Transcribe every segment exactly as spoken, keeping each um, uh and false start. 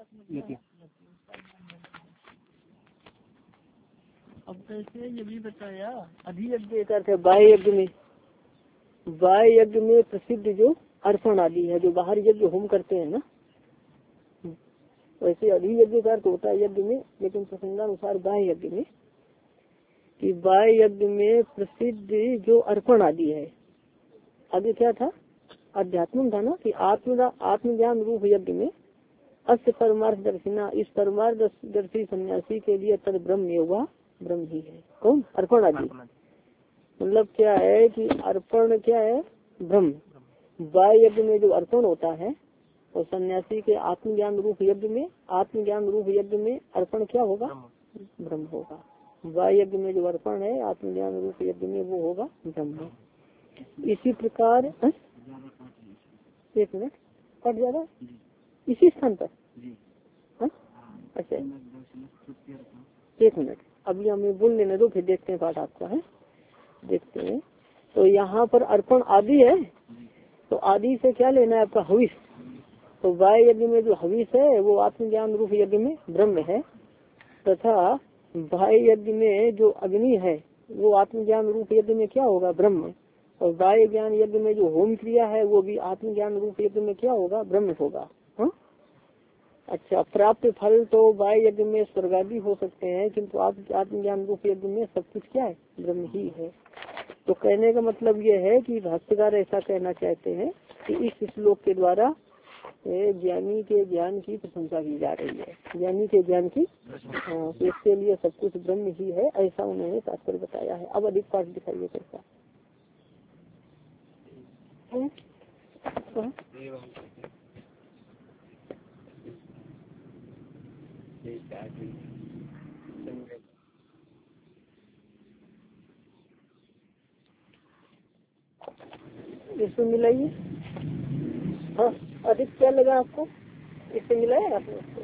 अब कैसे ये भी बताया अधियज्ञ का अर्थ है बाह्य यज्ञ में, बाह्य यज्ञ में प्रसिद्ध जो अर्पण आदि है, जो बाहर यज्ञ होम करते हैं ना, वैसे अधियज्ञ का अर्थ होता है यज्ञ में, लेकिन प्रसंगानुसार बाह्य यज्ञ में, कि बाह्य यज्ञ में प्रसिद्ध जो अर्पण आदि है। आगे क्या था, अध्यात्म था ना, कि आत्म आत्मज्ञान रूप यज्ञ में अस्य परमार्थ दर्शिना, इस परमार्थ दर्शी सन्यासी के लिए तद ब्रह्म हुआ, ब्रह्म ही है। कौन? अर्पण आदि। मतलब क्या है कि अर्पण क्या है? ब्रह्म। बाह्य यज्ञ में जो अर्पण होता है और सन्यासी के आत्मज्ञान रूप यज्ञ में, आत्मज्ञान रूप यज्ञ में अर्पण क्या होगा? ब्रह्म होगा। बाह्य यज्ञ में जो अर्पण है आत्मज्ञान रूप यज्ञ में वो होगा ब्रह्म। इसी प्रकार एक मिनट कट ज्यादा इसी स्थान पर। अच्छा एक मिनट, अभी हमें बोल लेने दो, फिर देखते हैं पाठ आपका है, देखते हैं। तो यहाँ पर अर्पण आदि है, तो आदि से क्या लेना है आपका? हविष। तो बाह्य यज्ञ में जो हविष है वो आत्मज्ञान रूप यज्ञ में ब्रह्म है, तथा बाह्य यज्ञ में जो अग्नि है वो आत्मज्ञान रूप यज्ञ में क्या होगा? ब्रह्म। और बाह्य ज्ञान यज्ञ में जो होम क्रिया है वो भी आत्मज्ञान रूप यज्ञ में क्या होगा? ब्रह्म होगा। हा? अच्छा, प्राप्त फल तो बाह्य यज्ञ में स्वर्ग आदि हो सकते हैं, किंतु आप आत्मज्ञान रूप यज्ञ में सब कुछ क्या है? ब्रह्म ही है। तो कहने का मतलब ये है कि भाष्यकार ऐसा कहना चाहते हैं कि इस श्लोक के द्वारा ज्ञानी के ज्ञान की प्रशंसा की जा रही है, ज्ञानी के ज्ञान की, हाँ, इसके लिए सब कुछ ब्रह्म ही है, ऐसा उन्होंने तात्पर्य बताया है। अब अधिक पाठ दिखाइए कैसा। इसमें मिलाइए। हाँ, अधिक क्या लगा आपको? इससे मिलाया आपने उसको?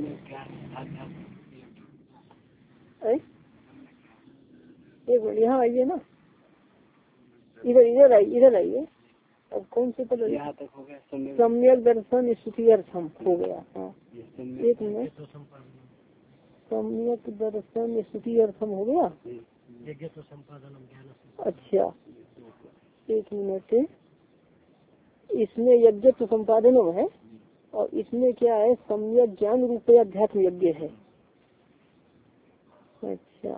एक मिनट यहाँ आइए ना, इधर इधर आइए, इधर आइए। अब कौन से पद यहाँ तक हो गया? सम्यक दर्शन स्तुति अर्थम हो गया। हाँ एक मिनट, सम्यक दर्शन स्तुति अर्थम हो गया। अच्छा एक मिनट, इसमें यज्ञ तो संपादन है और इसमें क्या है? सम्यक ज्ञान रूप अध्यात्म यज्ञ है। अच्छा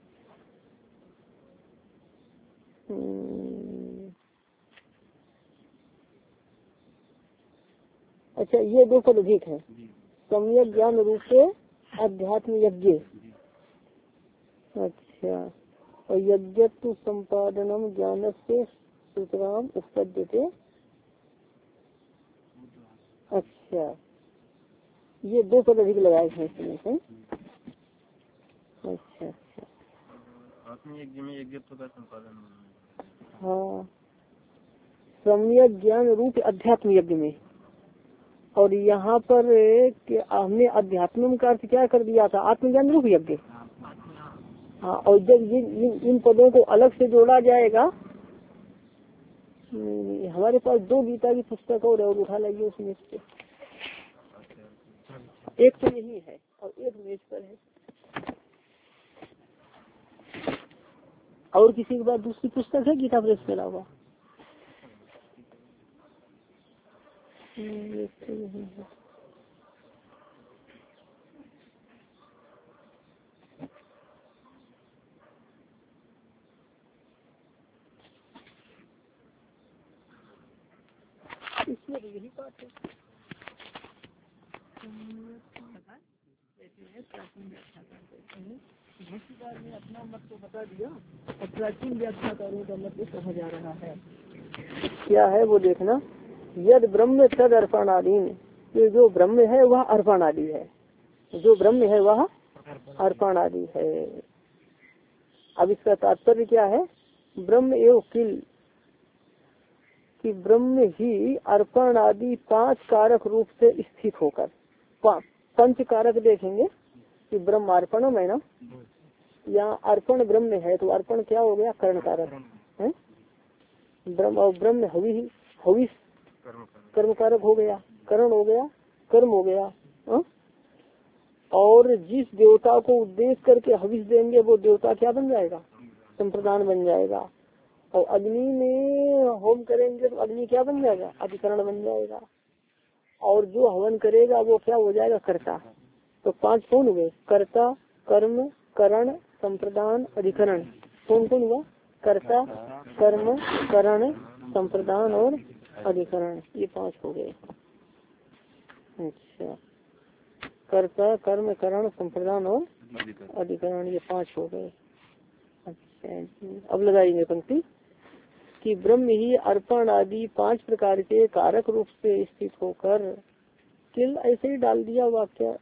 अच्छा ये दो पद अधिक है, सम्यक ज्ञान रूप से अध्यात्म यज्ञ। अच्छा, और यज्ञत्व संपादनम ज्ञान से सूत्राम उत्पद्यते। अच्छा ये दो पद अधिक लगाए हैं इसमें से। अच्छा अच्छा आत्मयज्ञ में यज्ञत्व का संपादन। हाँ, सम्यक ज्ञान रूप अध्यात्म यज्ञ में। और यहाँ पर हमने अध्यात्म का अर्थ क्या कर दिया था? आत्मज्ञान रूप यज्ञ। हाँ, और जब इन इन पदों को अलग से जोड़ा जाएगा, हमारे पास दो गीता की पुस्तक और, और उठा लाइए उसमें से। एक तो यही है और एक मेज पर है, और किसी के पास दूसरी पुस्तक है गीता प्रेस के अलावा? इसमें तो यही बात है। भाष्यकार ने अपना मत तो बता दिया और प्राचीन व्याख्याकारों का मत कहा जा रहा है। क्या है वो देखना, यद ब्रह्म तद अर्पणादीन, ये जो ब्रह्म है वह अर्पण आदि है, जो ब्रह्म है वह अर्पण आदि है। अब इसका तात्पर्य क्या है? ब्रह्म एवं किल, कि ब्रह्म ही अर्पण आदि पांच कारक रूप से स्थित होकर, पंच कारक देखेंगे कि ब्रह्म अर्पणम है ना, यहाँ अर्पण ब्रह्म है तो अर्पण क्या हो गया? कर्ण कारक है ब्रह्म, और ब्रह्म हवि हविष कर्म कारक हो गया, करण हो गया, कर्म हो गया, हा? और जिस देवता को उद्देश्य करके हविष देंगे वो देवता क्या बन जाएगा, संप्रदान बन जाएगा। और अग्नि में होम करेंगे तो अग्नि क्या बन जाएगा, अधिकरण बन जाएगा। और जो हवन करेगा वो क्या हो जाएगा, कर्ता। तो पांच कौन हुए, कर्ता, कर्म, करण, संप्रदान, अधिकरण। कौन कौन हुआ, कर्ता, कर्म, करण, संप्रदान और अधिकरण, ये पांच हो गए। अच्छा, कर्ता, कर्म, करण, संप्रदान और अधिकरण, ये पांच हो गए। अच्छा, अब लगाएंगे पंक्ति कि ब्रह्म ही अर्पण आदि पांच प्रकार के कारक रूप से स्थित होकर, किल ऐसे ही डाल दिया वाक्य,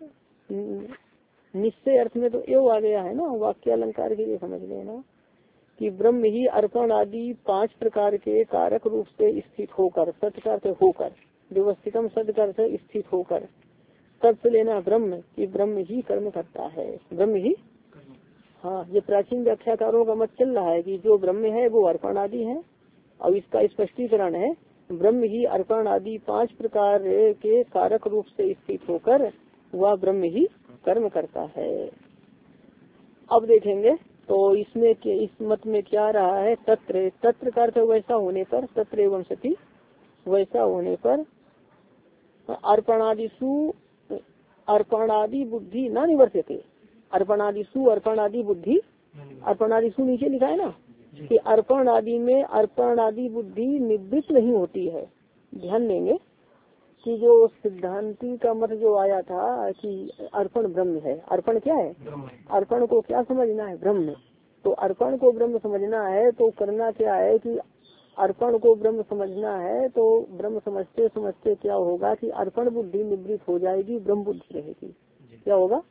निश्चय अर्थ में तो एव आ गया है ना, वाक्य अलंकार के लिए समझ लेना कि ब्रह्म ही अर्पण आदि पांच प्रकार के कारक रूप से स्थित होकर, सत्कार से होकर, व्यवस्थितम सत्कार से स्थित होकर, तब से लेना ब्रह्म कि ब्रह्म ही कर्म करता है, ब्रह्म ही। हाँ, ये प्राचीन व्याख्याकारों का मत चल रहा है कि जो ब्रह्म है वो अर्पण आदि है, और इसका स्पष्टीकरण है ब्रह्म ही अर्पण आदि पांच प्रकार के कारक रूप से स्थित होकर वह ब्रह्म ही कर्म करता है। अब देखेंगे तो इसमें इस मत में क्या रहा है, तत्र, तत्र का अर्थ वैसा होने पर, तत्र एवं सती वैसा होने पर, अर्पणादिशु अर्पणादि बुद्धि न निवर्त्यते, अर्पणादिशु अर्पणादि बुद्धि, अर्पणादिशु नीचे लिखा है ना कि अर्पण आदि में अर्पण आदि बुद्धि निवृत्त नहीं होती है। ध्यान देंगे कि जो सिद्धांति का मत जो आया था कि अर्पण ब्रह्म है, अर्पण क्या है, अर्पण को क्या समझना है, ब्रह्म। तो अर्पण को ब्रह्म समझना है तो करना क्या है कि अर्पण को ब्रह्म समझना है तो ब्रह्म समझते समझते क्या होगा कि अर्पण बुद्धि निवृत्त हो जाएगी, ब्रह्म बुद्धि रहेगी। क्या होगा,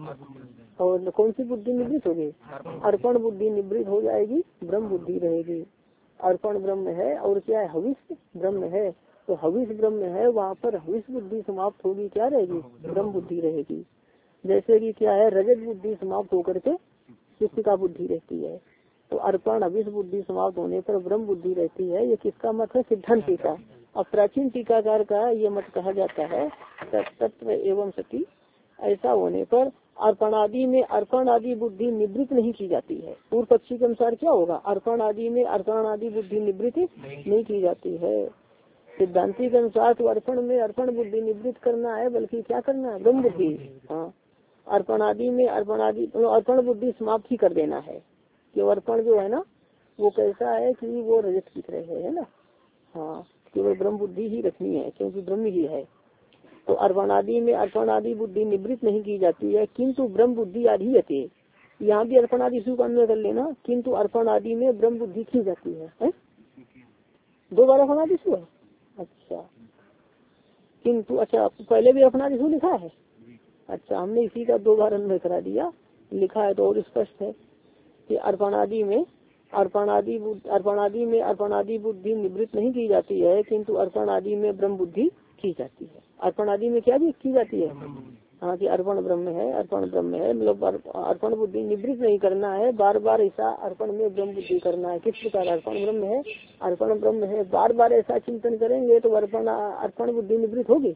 और कौन सी बुद्धि निवृत्त होगी, अर्पण बुद्धि निवृत्त हो जाएगी, ब्रह्म बुद्धि रहेगी। अर्पण ब्रह्म है और क्या है, हविष ब्रह्म है। तो हविष ब्रह्म है, वहाँ पर हविष बुद्धि समाप्त होगी, क्या रहेगी, ब्रह्म बुद्धि रहेगी। जैसे कि क्या है, रजत बुद्धि समाप्त होकर के चित्त का बुद्धि रहती है। तो अर्पण हविष बुद्धि समाप्त होने पर ब्रह्म बुद्धि रहती है। ये किसका मत है, सिद्धांति का। और प्राचीन टीकाकार का ये मत कहा जाता है तत्व एवं सती। ऐसा होने पर अर्पण आदि में अर्पण आदि बुद्धि निवृत्त नहीं की जाती है। पूर्व पक्षी के अनुसार क्या होगा, अर्पण आदि में अर्पण आदि बुद्धि निवृत्त नहीं की जाती है। सिद्धांति के अनुसार तो अर्पण में अर्पण बुद्धि निवृत्त करना है, बल्कि क्या करना है, ब्रह्म बुद्धि। हाँ, अर्पण आदि में अर्पण आदि अर्पण बुद्धि समाप्त ही कर देना है। कि अर्पण जो है ना वो कैसा है कि वो रजत की तरह है ना। हाँ, केवल ब्रह्म बुद्धि ही रखनी है क्योंकि ब्रह्म ही है। तो अर्पण आदि में अर्पण आदि बुद्धि निवृत्त नहीं की जाती है, किंतु ब्रह्म बुद्धि आदि आती। यहाँ भी अर्पण आदि शुभ अन्वय कर लेना, किंतु अर्पण आदि में ब्रह्म बुद्धि की जाती है, है? दो बार अर्पण आदि शुभ। अच्छा, किंतु अच्छा पहले भी अर्पण आदि शुभ लिखा है। अच्छा, हमने इसी का दो बार अन्वय करा दिया, लिखा है तो और स्पष्ट है कि अर्पण आदि में अर्पण आदि अर्पण आदि में अर्पण आदि बुद्धि निवृत्त नहीं की जाती है, किंतु अर्पण आदि में ब्रह्म बुद्धि की जाती है। अर्पण आदि में क्या भी की जाती है, हाँ कि अर्पण ब्रह्म है, अर्पण ब्रह्म है, मतलब अर्पण बुद्धि निवृत्त नहीं करना है, बार बार ऐसा अर्पण में ब्रह्म बुद्धि करना है। किस प्रकार अर्पण ब्रह्म है, अर्पण ब्रह्म है, बार बार ऐसा चिंतन करेंगे तो अर्पण अर्पण बुद्धि निवृत्त होगी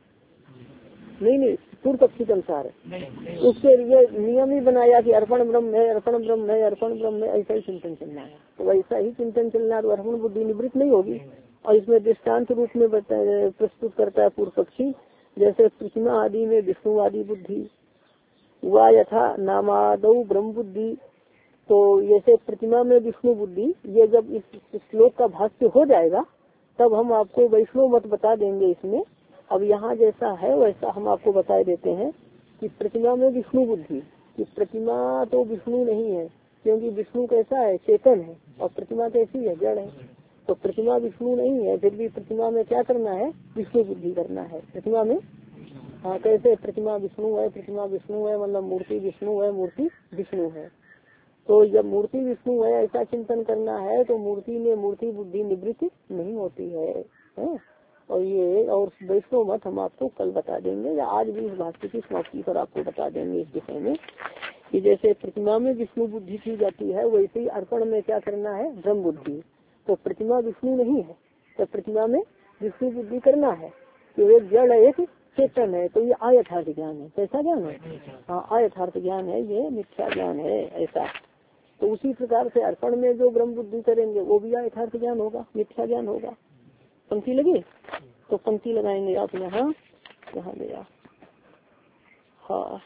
नहीं। नहीं, पूर्व पक्षी के अनुसार उसके लिए नियम ही बनाया कि अर्पण ब्रह्म है, अर्पण ब्रह्म है, अर्पण ब्रह्म है, ऐसा ही चिंतन चलना है। तो वैसा ही चिंतन चलना है तो अर्पण बुद्धि निवृत्त नहीं होगी। और इसमें दृष्टांत रूप में प्रस्तुत करता है पूर्व पक्षी, जैसे प्रतिमा आदि में विष्णु आदि बुद्धि व यथा नामादौ ब्रह्म बुद्धि। तो जैसे प्रतिमा में विष्णु बुद्धि, ये जब इस श्लोक का भाष्य हो जाएगा तब हम आपको वैष्णव मत बता देंगे इसमें। अब यहाँ जैसा है वैसा हम आपको बता देते हैं कि प्रतिमा में विष्णु बुद्धि, कि प्रतिमा तो विष्णु नहीं है क्योंकि विष्णु कैसा है, चेतन है, और प्रतिमा कैसी है, जड़ है। तो प्रतिमा विष्णु नहीं है, फिर भी प्रतिमा में क्या करना है, विष्णु बुद्धि करना है प्रतिमा में। हाँ, कैसे प्रतिमा विष्णु है, प्रतिमा विष्णु है मतलब मूर्ति विष्णु है, मूर्ति विष्णु है। तो जब मूर्ति विष्णु है ऐसा चिंतन करना है तो मूर्ति में मूर्ति बुद्धि निवृत्ति नहीं होती है, है? और ये और वैष्णव मत हम आपको कल बता देंगे या आज भी इस भाष्य की समाप्ति पर आपको बता देंगे इस विषय में कि जैसे प्रतिमा में विष्णु बुद्धि की जाती है वैसे ही अर्पण में क्या करना है, ब्रह्म बुद्धि। तो प्रतिमा विष्णु नहीं है तो प्रतिमा में विष्णु बुद्धि करना है कि एक जड़ है एक चेतन है, तो ये अयथार्थ ज्ञान है। कैसा ज्ञान है? हाँ, अयथार्थ ज्ञान है, ये मिथ्या ज्ञान है ऐसा। तो उसी प्रकार से अर्पण में जो ब्रह्म बुद्धि करेंगे वो भी यथार्थ ज्ञान होगा, मिथ्या ज्ञान होगा। पंक्ति लगी तो पंक्ति लगाएंगे आप यहाँ, यहाँ गया। हाँ,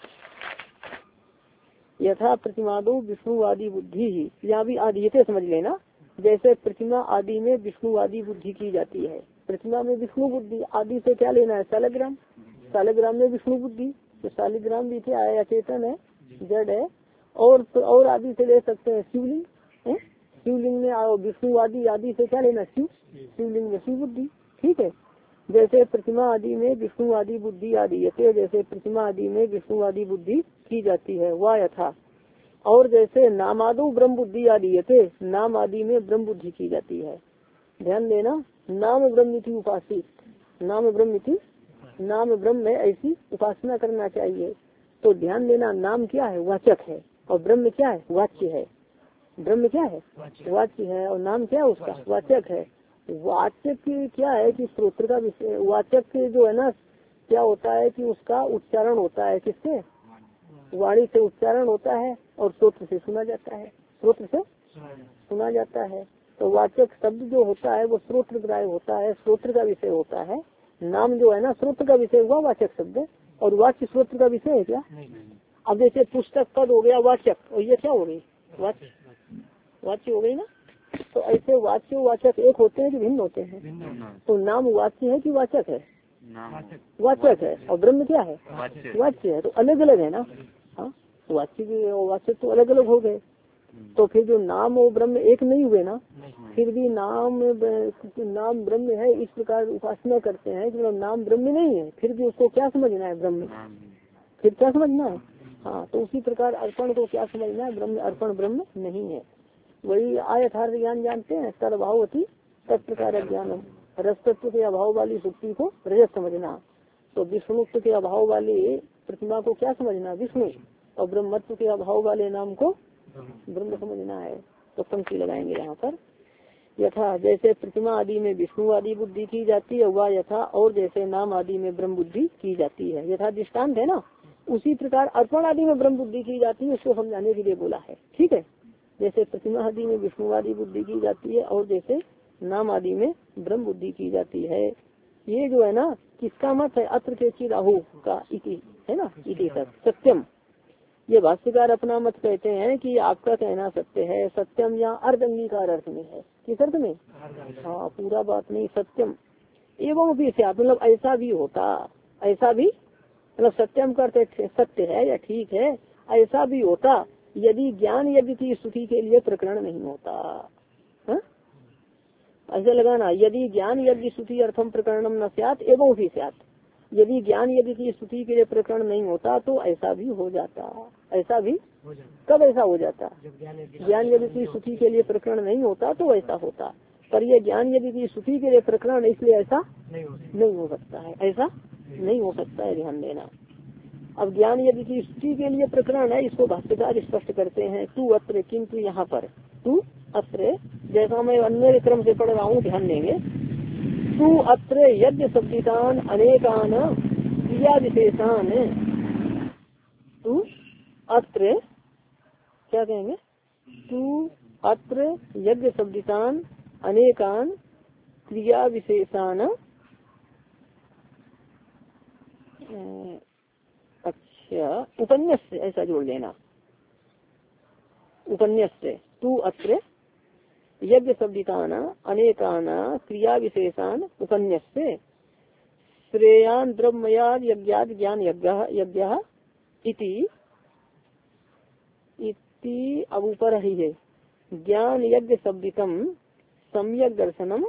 यथा प्रतिमादो विष्णुवादी बुद्धि ही, यहाँ भी आदियते समझ लेना। जैसे प्रतिमा आदि में विष्णुवादी बुद्धि की जाती है, प्रतिमा में विष्णु बुद्धि, आदि से क्या लेना है? सालग्राम, सालग्राम में विष्णु बुद्धि, तो सालिग्राम भी क्या है? अचेतन है, जड़ है। और तो और आदि से ले सकते हैं शिवलिंग, है शिवलिंग में विष्णुवादी आदि से क्या लेना? शिव, शिवलिंग में शिव बुद्धि, ठीक है। जैसे प्रतिमा आदि में विष्णुवादी बुद्धि आदि, जैसे प्रतिमा आदि में विष्णुवादी बुद्धि की जाती है वह यथा। और जैसे नामादो ब्रह्म बुद्धि आदि, नाम आदि में ब्रह्म बुद्धि की जाती है। ध्यान देना, नाम ब्रह्म उपासित, नाम ब्रह्म नाम ब्रह्म में ऐसी उपासना करना चाहिए। तो ध्यान देना, नाम क्या है? वाचक है, और ब्रह्म क्या है? वाच्य है। ब्रह्म क्या है? वाच्य है, और नाम क्या है उसका? वाचक है। वाचक क्या है कि स्रोत्र का विषय, वाचक जो है ना क्या होता है कि उसका उच्चारण होता है, किससे? वाणी से उच्चारण होता है और स्रोत्र से सुना जाता है, स्रोत्र से सुना जाता है। तो वाचक शब्द जो होता है वो स्रोत्र ग्राह्य होता है, स्रोत्र का विषय होता है। नाम जो है ना स्रोत्र का विषय हुआ वाचक शब्द, और वाच्य स्रोत्र का विषय है क्या? अब जैसे पुस्तक पद हो गया वाचक, और ये क्या हो गई? वाच्य, वाच्य हो गई ना। तो ऐसे वाच्य वाचक एक होते हैं कि भिन्न होते हैं? तो नाम वाच्य है कि वाचक है? वाचक है, और ब्रह्म क्या है? वाच्य है। तो अलग अलग है ना। हाँ, वाच्य भी वाचक तो अलग अलग हो गए। तो फिर जो नाम और ब्रह्म एक नहीं हुए ना, फिर भी नाम नाम ब्रह्म है इस प्रकार उपासना करते हैं कि नाम ब्रह्म नहीं है, फिर भी उसको क्या समझना है? ब्रह्म, फिर क्या समझना है? हाँ, तो उसी प्रकार अर्पण को क्या समझना है? ब्रह्म, अर्पण ब्रह्म नहीं है। वही आयथार्थ ज्ञान जानते हैं, तद अभाव होती तत्प्रकार ज्ञान। रस तत्व के अभाव वाली सुक्ति को रजत समझना, तो विष्णुत्व के अभाव वाली प्रतिमा को क्या समझना? विष्णु, और ब्रह्मत्व के अभाव वाले नाम को ब्रह्म समझना है। तो पंक्ति लगाएंगे यहाँ पर, यथा जैसे प्रतिमा आदि में विष्णु आदि बुद्धि की जाती है वह यथा, और जैसे नाम आदि में ब्रह्म बुद्धि की जाती है। यथा दृष्टान्त है ना, उसी प्रकार अर्पण आदि में ब्रह्म बुद्धि की जाती है, उसको समझाने के लिए बोला है, ठीक है। जैसे प्रतिमा आदि में विष्णु आदि बुद्धि की जाती है, और जैसे नाम आदि में ब्रह्म बुद्धि की जाती है। ये जो है ना किसका मत है? अत्र के राहु का इति है ना, इति तक सत्यम। ये भाष्यकार अपना मत कहते हैं कि आपका कहना सत्य है। सत्यम या अर्ध अंगीकार अर्थ में है, किस अर्थ में? हाँ, पूरा बात नहीं, सत्यम एवं भी से, मतलब ऐसा भी होता, ऐसा भी मतलब सत्यम करते सत्य है या ठीक है, ऐसा भी होता यदि ज्ञान यज्ञ की स्तुति के लिए प्रकरण नहीं होता। हा? ऐसे लगाना, यदि ज्ञान यज्ञ स्तुति अर्थम प्रकरणम न स्यात् एवं भी स्यात्, यदि ज्ञान यज्ञ की स्तुति के लिए प्रकरण नहीं होता तो ऐसा भी हो जाता। ऐसा भी कब ऐसा हो जाता? ज्ञान यज्ञ की स्तुति के लिए प्रकरण नहीं होता तो ऐसा होता, पर यह ज्ञान यज्ञ की स्तुति के लिए प्रकरण, इसलिए ऐसा नहीं हो सकता है, ऐसा नहीं हो सकता है, ध्यान देना। अब ज्ञान यदि की स्तुति के लिए प्रकरण है, इसको भाष्यकार स्पष्ट करते हैं। तू अत्र, किंतु यहाँ पर, तू अत्र, जैसा मैं अन्य क्रम से पढ़ रहा हूँ, ध्यान देंगे। तू अत्र यज्ञ शब्दितान अनेकान क्रिया विशेषान, तू अत्र क्या कहेंगे? तू अत्र यज्ञ शब्दितान अनेकान क्रिया विशेषान, अच्छा उपन्यास से ऐसा जोड़ लेना, उपन्यास से। तू अत्र यज्ञ शब्दितान अनेकान क्रिया विशेषान उपन्यास से, श्रेयान द्रव्ययाद यज्ञाद ज्ञान यज्ञ इति इति अब ऊपर ही है, ज्ञान यज्ञ शब्दितम सम्यक दर्शनम,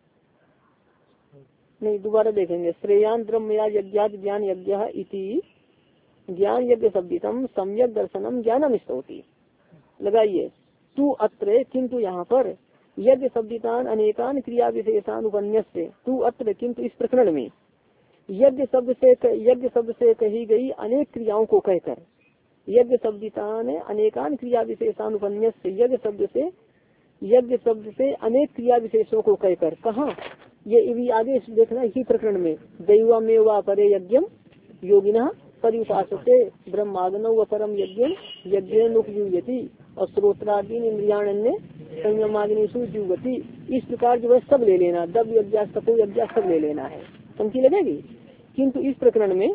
नहीं दोबारा देखेंगे, श्रेयान द्रव्ययाद यज्ञाद ज्ञान यज्ञ इति ज्ञान यज्ञ शब्दितम सम्यक दर्शनम ज्ञानम स्तौति। लगाइए, तू अत्र, किंतु यहाँ पर, यज्ञ शब्दितान अनेकान क्रिया विशेषान उपन्यास से, तू अत्र, किंतु इस प्रकरण में, यज्ञ शब्द से यज्ञ शब्द से कही गई अनेक क्रियाओं को कहकर, यज्ञ शब्दितान अनेकान क्रिया विशेषान उपन्यास से, यज्ञ शब्द से यज्ञ शब्द से अनेक क्रिया विशेषों को कहकर, कहाँ? ये भी आगे देखना इसी प्रकरण में, दैवमेव अपरे यज्ञम योगिनः परिउपासते ब्रह्माग्नौ व परम यज्ञम यज्ञेन उपयुज्यति और श्रोत्रादीन इंद्रियाण्य संयमाग्निषु जुगति। इस प्रकार जो है सब ले लेना, दब यज्ञ तपो यज्ञ सब ले लेना है, समझी लगेगी। किंतु इस प्रकरण में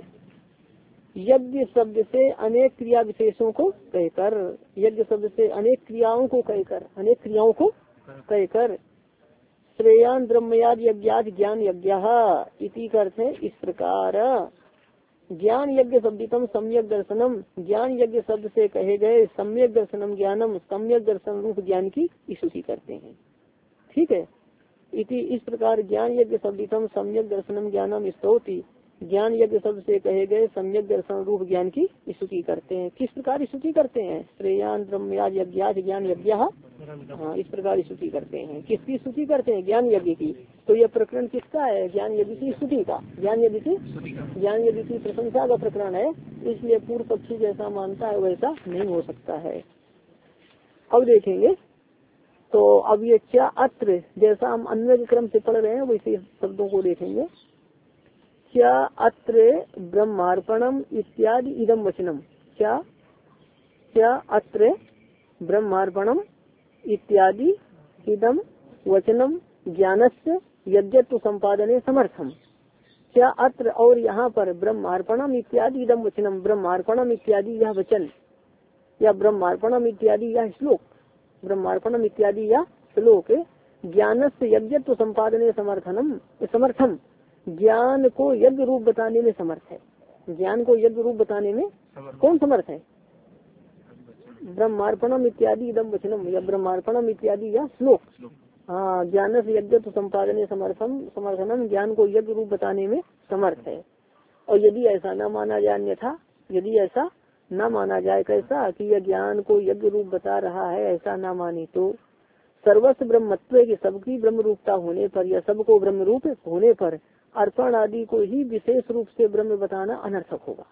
यज्ञ शब्द से अनेक क्रिया विशेषों को कहकर, यज्ञ शब्द से अनेक क्रियाओं को कहकर, अनेक क्रियाओं को कहकर श्रेयान ब्रह्मयाद यज्ञाद ज्ञान यज्ञ इति का अर्थ है इस प्रकार। ज्ञान यज्ञ शब्दितम सम्यक दर्शनम, ज्ञान यज्ञ शब्द से कहे गए सम्यक दर्शनम ज्ञानम, सम्यक दर्शन रूप ज्ञान की स्तुति करते हैं। ठीक है, इति इस प्रकार ज्ञान यज्ञ शब्दितम सम्यक दर्शनम ज्ञानम स्तौति, ज्ञान यज्ञ शब्द से कहे गए सम्यक दर्शन रूप ज्ञान की स्तुति करते हैं। किस प्रकार स्तुति करते हैं? श्रेयान ब्रह्मयाद यज्ञाद ज्ञान यज्ञ, हाँ इस प्रकार स्तुति करते हैं। किसकी स्तुति करते हैं? ज्ञान यज्ञ की। तो यह प्रकरण किसका है? ज्ञान यज्ञ की स्तुति का, ज्ञान यज्ञ की ज्ञान यज्ञ की प्रशंसा का प्रकरण है। इसलिए पूर्व पक्षी जैसा मानता है वैसा नहीं हो सकता है। अब देखेंगे तो अब ये क्या अत्र, जैसा हम अन्य के क्रम से पढ़ रहे हैं वैसे शब्दों को देखेंगे। क्या अत्र ब्रह्मार्पणम इत्यादि इदम वचनम, क्या क्या अत्र ब्रह्मार्पणम इत्यादि इदम वचनम ज्ञानस्य यज्ञत्व संपादने समर्थम। क्या अत्र और यहाँ पर ब्रह्मार्पणम इत्यादि इदम वचनम, ब्रह्मार्पणम इत्यादि यह वचन या ब्रह्मार्पणम इत्यादि यह श्लोक, ब्रह्मार्पणम इत्यादि यह श्लोक ज्ञानस्य यज्ञत्व संपादने समर्थनम समर्थम, ज्ञान को यज्ञ रूप बताने में समर्थ है। ज्ञान को यज्ञ रूप बताने में कौन समर्थ है? ब्रह्मार्पणम इत्यादि इदम वचनम या ब्रह्मार्पणम इत्यादि या श्लोक, हाँ ज्ञान से यज्ञ तो संपादने समर्थम समर्थनम, ज्ञान को यज्ञ रूप बताने में समर्थ है। और यदि ऐसा न माना जाए, अन्यथा यदि ऐसा न माना जाए, कैसा कि यह ज्ञान को यज्ञ रूप बता रहा है, ऐसा न माने तो सर्वस्व ब्रह्मत्व की सबकी ब्रह्म रूपता होने पर या सबको ब्रह्म रूप होने पर अर्पण आदि को ही विशेष रूप से ब्रह्म बताना अनर्थक होगा।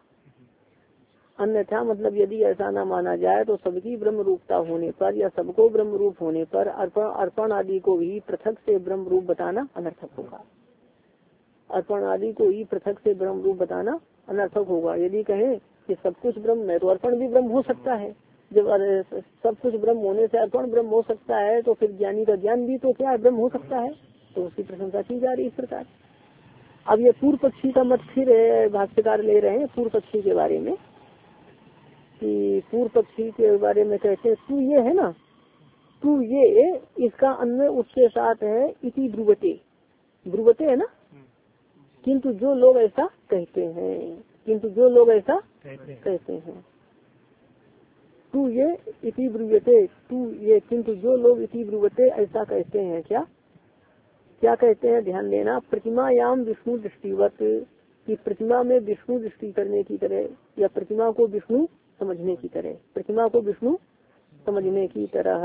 अन्यथा मतलब यदि ऐसा न माना जाए तो सबकी ब्रह्म रूपता होने पर या सबको ब्रह्म रूप होने पर अर्पण अर्पण आदि को ही पृथक से ब्रह्म रूप बताना अनर्थक होगा। अर्पण आदि को ही पृथक से ब्रह्म रूप बताना अनर्थक होगा। यदि कहें कि सब कुछ ब्रह्म है तो अर्पण भी ब्रह्म हो सकता है। जब सब कुछ ब्रह्म होने से अर्पण ब्रह्म हो सकता है तो फिर ज्ञानी का ज्ञान भी तो क्या है? ब्रह्म हो सकता है। तो उसकी प्रशंसा की जा रही इस प्रकार। अब ये पूर्व पक्षी का मत फिर भाष्यकार ले रहे हैं पूर्व पक्षी के बारे में, कि पूर्व पक्षी के बारे में कहते हैं तू ये है ना, तू ये, इसका अन्वय उसके साथ है इति ब्रुवते, ब्रुवते है ना। किंतु जो लोग ऐसा कहते हैं, किंतु जो लोग ऐसा कहते हैं, तू ये इति ब्रुवते, तू ये, किंतु जो लोग इति ब्रुवते ऐसा कहते हैं, क्या क्या कहते हैं? ध्यान देना। प्रतिमायाम विष्णु दृष्टिवत, की प्रतिमा में विष्णु दृष्टि करने की तरह या प्रतिमा को विष्णु समझने की तरह, प्रतिमा को विष्णु समझने की तरह।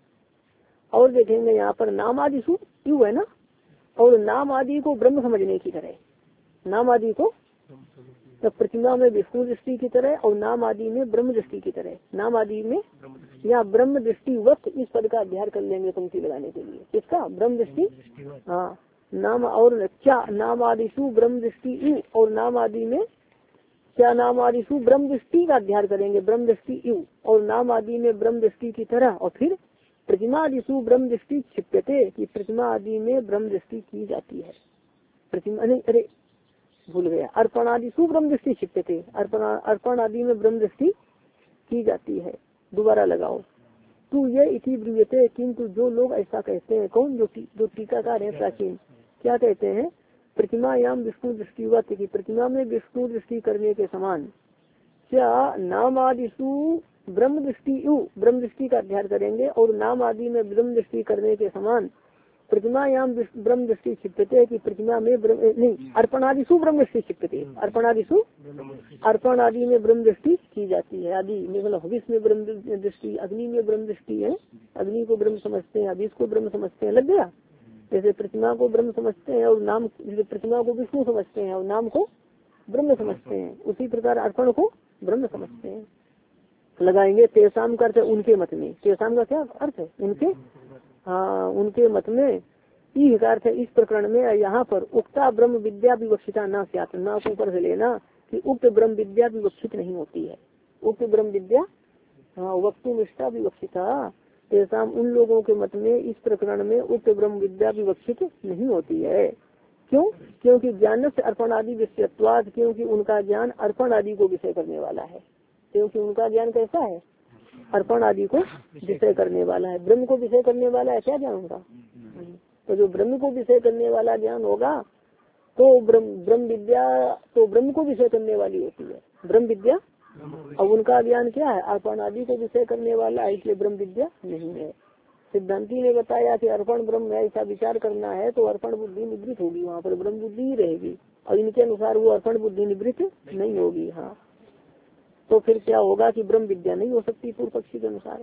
और देखेंगे यहाँ पर नाम आदि सु क्यों है ना, और नाम आदि को ब्रह्म समझने की तरह, नाम आदि को तो प्रतिमा में विष्णु दृष्टि की तरह और नाम आदि में ब्रह्म दृष्टि की तरह, नाम आदि में या ब्रह्म दृष्टि वक्त इस पद का अध्ययन कर लेंगे पंक्ति लगाने के लिए। किसका? ब्रह्म दृष्टि, हाँ नाम और क्या नाम आदिशु ब्रह्म दृष्टि और नाम आदि में क्या नाम आदिशु ब्रह्म दृष्टि का अध्ययन करेंगे, ब्रह्म दृष्टि यू और नाम आदि में ब्रह्म दृष्टि की तरह। और फिर प्रतिमा आदिशु ब्रह्म दृष्टि क्षिप्यते, कि प्रतिमा आदि में ब्रह्म दृष्टि की जाती है। प्रतिमा नहीं, अरे भूल गया, अर्पण आदि सु ब्रह्म दृष्टि छिपते, अर्पण अर्पण आदि में ब्रह्म दृष्टि की जाती है। दोबारा लगाओ, तू ये इति ब्रुयते, किंतु जो लोग ऐसा कहते हैं, कौन? जो जो टीकाकार है प्राचीन, क्या कहते हैं? प्रतिमायाम विष्णु दृष्टिवत, की प्रतिमा में विष्णु दृष्टि करने के समान, क्या नाम आदिशु ब्रह्म दृष्टि यू ब्रह्म दृष्टि का अध्ययन करेंगे और नाम आदि में ब्रह्म दृष्टि करने के समान प्रतिमायाम ब्रह्म दृष्टि छिपते, की प्रतिमा में नहीं अर्पणादिशु ब्रह्म दृष्टि छिपते, अर्पणादिशु अर्पण आदि में ब्रह्म दृष्टि की जाती है। आदि मतलब हविष में ब्रह्म दृष्टि, अग्नि में ब्रह्म दृष्टि है, अग्नि को ब्रह्म समझते हैं, हविष को ब्रह्म समझते हैं। लग गया? जैसे प्रतिमा को ब्रह्म समझते हैं और नाम, प्रतिमा को विष्णु समझते हैं और नाम को ब्रह्म समझते हैं, उसी प्रकार अर्पण को ब्रह्म समझते हैं। लगाएंगे तेसाम का अर्थ है उनके मत में, तेसाम का क्या अर्थ है? उनके, हाँ उनके मत में ई का अर्थ है इस प्रकरण में यहाँ पर उक्ता ब्रह्म विद्या विवक्षिता ना स्यात्, ना ऊपर से लेना कि उक्त ब्रह्म विद्या विवक्षित नहीं होती है। उक्त ब्रह्म विद्या हाँ वस्तु निष्ठा विवक्षिता तेसाम उन लोगों के मत में इस प्रकरण में उक्त ब्रह्म विद्या विवक्षित नहीं होती है। क्यों? क्योंकि ज्ञान से अर्पण आदि विषयत्वाद, क्योंकि उनका ज्ञान अर्पण आदि को विषय करने वाला है। क्योंकि उनका ज्ञान कैसा है? अर्पण आदि को विषय करने वाला है। ब्रह्म को विषय करने वाला है क्या ज्ञान उनका? तो जो ब्रह्म को विषय करने वाला ज्ञान होगा तो ब्रह्म ब्रह्म विद्या तो ब्रह्म को विषय करने वाली होती है ब्रह्म विद्या। अब उनका ज्ञान क्या है? अर्पण आदि को विषय करने वाला है, इसलिए ब्रह्म विद्या नहीं है। सिद्धांति ने बताया कि अर्पण ब्रह्म है, ऐसा विचार करना है तो अर्पण बुद्धि निवृत्त होगी, वहाँ पर ब्रह्म बुद्धि ही रहेगी। और इनके अनुसार वो अर्पण बुद्धि निवृत्त नहीं होगी। हाँ, तो फिर क्या होगा कि ब्रह्म विद्या नहीं हो सकती पूर्व पक्षी के अनुसार।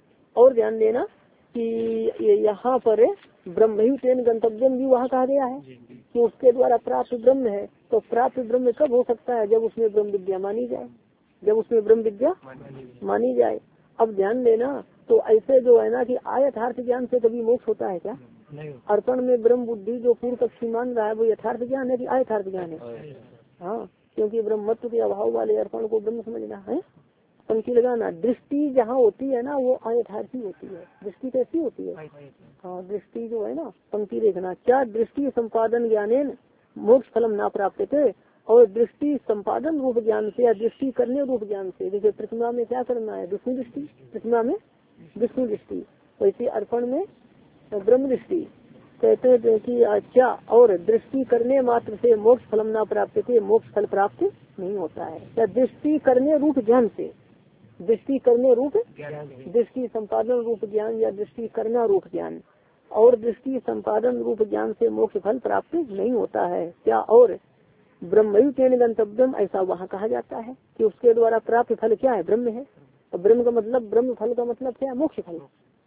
और ध्यान देना कि यहाँ पर ब्रह्म ही तेन गंतव्यम भी वहाँ कहा गया है कि उसके द्वारा प्राप्त ब्रह्म है। तो प्राप्त ब्रह्म कब हो सकता है? जब उसमें ब्रह्म विद्या मानी जाए, जब उसमें ब्रह्म विद्या मानी जाए। अब ध्यान देना, तो ऐसे जो है ना कि आयथार्थ ज्ञान से कभी मोक्ष होता है क्या? अर्पण में ब्रह्म बुद्धि जो पूर्व पक्षी मान रहा है वो यथार्थ ज्ञान है कि आयथार्थ ज्ञान है? हाँ, क्योंकि ब्रह्मत्व के अभाव वाले अर्पण को ब्रह्म समझना है। पंक्ति लगाना, दृष्टि जहाँ होती है ना वो अयथार्थी होती है। दृष्टि कैसी होती है? हाँ, दृष्टि जो है ना, पंक्ति देखना, क्या दृष्टि संपादन ज्ञानेन मोक्ष फलम ना प्राप्त थे। और दृष्टि संपादन रूप ज्ञान से या दृष्टि करने रूप ज्ञान से, जैसे प्रतिमा में क्या करना है? विष्णु दृष्टि, प्रतिमा में विष्णु दृष्टि, वैसे अर्पण में ब्रह्म दृष्टि। कहते हैं कि अच्छा, और दृष्टि करने मात्र से मोक्ष फलम ना प्राप्त थे, मोक्ष फल प्राप्त नहीं होता है। क्या दृष्टि करने रूप ज्ञान से, दृष्टि करने रूप दृष्टि संपादन रूप ज्ञान या दृष्टि करना रूप ज्ञान, और दृष्टि संपादन रूप ज्ञान से मोक्ष फल प्राप्त नहीं होता है। क्या? और ब्रह्म तेन गंतव्यम, ऐसा वहाँ कहा जाता है कि उसके द्वारा प्राप्त फल क्या है? ब्रह्म है। और ब्रह्म का मतलब, ब्रह्म फल का मतलब क्या है? मोक्ष फल।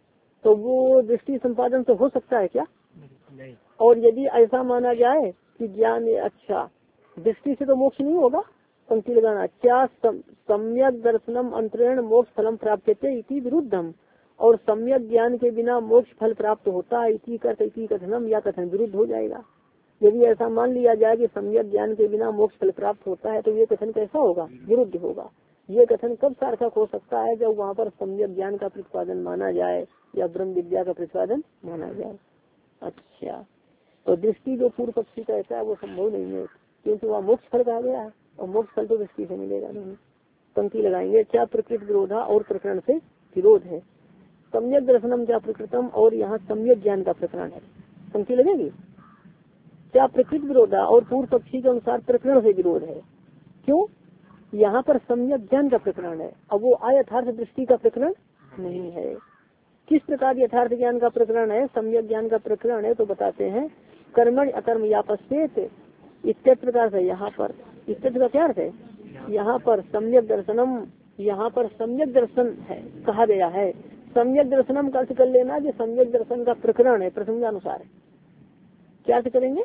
तो वो दृष्टि संपादन से हो सकता है क्या? नहीं। और यदि ऐसा माना जाए कि ज्ञान, अच्छा दृष्टि से तो मोक्ष नहीं होगा, पंक्ति लगाना, क्या सम्यक दर्शनम अंतरेण मोक्ष फलम प्राप्त इति विरुद्धम, और सम्यक ज्ञान के बिना मोक्ष फल प्राप्त होता है इति कथनम, या कथन विरुद्ध हो जाएगा। यदि ऐसा मान लिया जाए कि सम्यक ज्ञान के बिना मोक्ष फल प्राप्त होता है तो ये कथन कैसा होगा? विरुद्ध होगा। ये कथन कब सार्थक हो सकता है? जब वहाँ पर सम्यक ज्ञान का प्रतिपादन माना जाए या ब्रह्म विद्या का प्रतिपादन माना जाए। अच्छा, तो दृष्टि जो पूर्व पक्षी का ऐसा है वो संभव नहीं है, क्योंकि वहाँ मोक्ष फल कहा गया है और मोक्ष फल तो दृष्टि से मिलेगा नहीं। पंक्ति लगाएंगे, क्या प्रकृति विरोधा, और प्रकरण से विरोध है। सम्यक दर्शनम क्या प्रकृतम, और यहाँ सम्यक ज्ञान का प्रकरण है। पंक्ति लगेगी, क्या प्रकृति विरोधा, और पूर्व पक्षी के अनुसार प्रकरण से विरोध है। क्यों? यहाँ पर सम्यक ज्ञान का प्रकरण है, अब वो अयथार्थ दृष्टि का प्रकरण नहीं है। किस प्रकार यथार्थ ज्ञान का प्रकरण है, सम्यक ज्ञान का प्रकरण है? तो बताते हैं, कर्मण अकर्म या पश्चेत इत्यादि प्रकार से। यहाँ पर इत्यादि का क्या अर्थ है? यहाँ पर सम्यक दर्शनम, यहाँ पर सम्यक दर्शन है कहा गया है। सम्यक दर्शनम का अर्थ कर लेना कि सम्यक दर्शन का प्रकरण है, प्रसंगानुसार। क्या अर्थ करेंगे?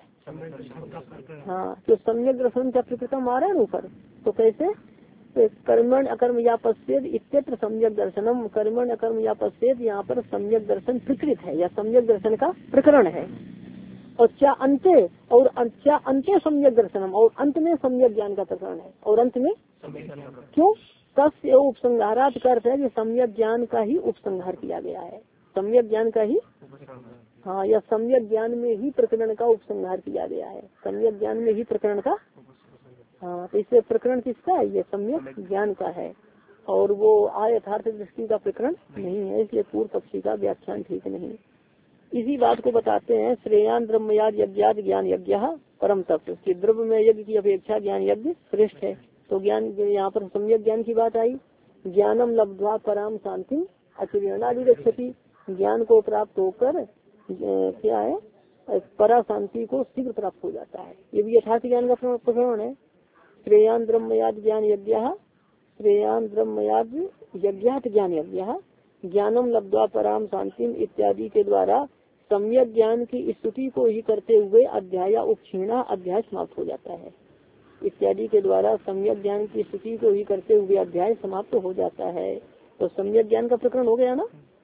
हाँ, तो सम्यक दर्शन का प्रकृतम आ रहा है ऊपर, तो कैसे? तो कर्मण अकर्म या पश्चेत इत्यत्र सम्यक दर्शनम, कर्मण अकर्म या पश्चेत, यहाँ पर सम्यक दर्शन प्रकृत है या सम्यक दर्शन का प्रकरण है। और क्या अंते, और क्या अंते सम्यक दर्शनम, और अंत में सम्यक ज्ञान का प्रकरण है, और अंत में क्यों? तस्य उपसंहारात का अर्थ है कि सम्यक ज्ञान का ही उपसंहार किया गया है, सम्यक ज्ञान का ही, हाँ, या सम्यक ज्ञान में ही प्रकरण का उपसंहार किया गया है, सम्यक ज्ञान में ही प्रकरण का। हाँ, तो इससे प्रकरण किसका है? ये सम्यक ज्ञान का है, और वो आयथार्थ दृष्टि का प्रकरण नहीं है, इसलिए पूर्व पक्षी का व्याख्यान ठीक नहीं। इसी बात को बताते हैं, श्रेयान ब्रह्मयाद यज्ञात ज्ञान यज्ञ परम तत्व, कि द्रव्य में यज्ञ की अपेक्षा ज्ञान यज्ञ श्रेष्ठ है। तो ज्ञान, यहाँ पर सम्यक ज्ञान की बात आई। ज्ञानम लब्ध्वा पराम शांति अचिरणादि रक्षति, ज्ञान को प्राप्त होकर क्या है? परा शांति को शीघ्र प्राप्त हो जाता है। ये भी यथार्थ ज्ञान का प्रकरण है। श्रेयान ब्रह्मयाद ज्ञान यज्ञ, श्रेयान ब्रह्मयाद यज्ञात ज्ञान यज्ञ, ज्ञानम लब्ध्वा पराम शांति इत्यादि के द्वारा सम्यक ज्ञान की स्तुति को ही करते हुए अध्याय उपक्षीणा अध्याय समाप्त हो जाता है। इत्यादि के द्वारा सम्यक ज्ञान की स्तुति को ही करते हुए अध्याय समाप्त हो जाता है। तो सम्यक ज्ञान का प्रकरण हो गया ना।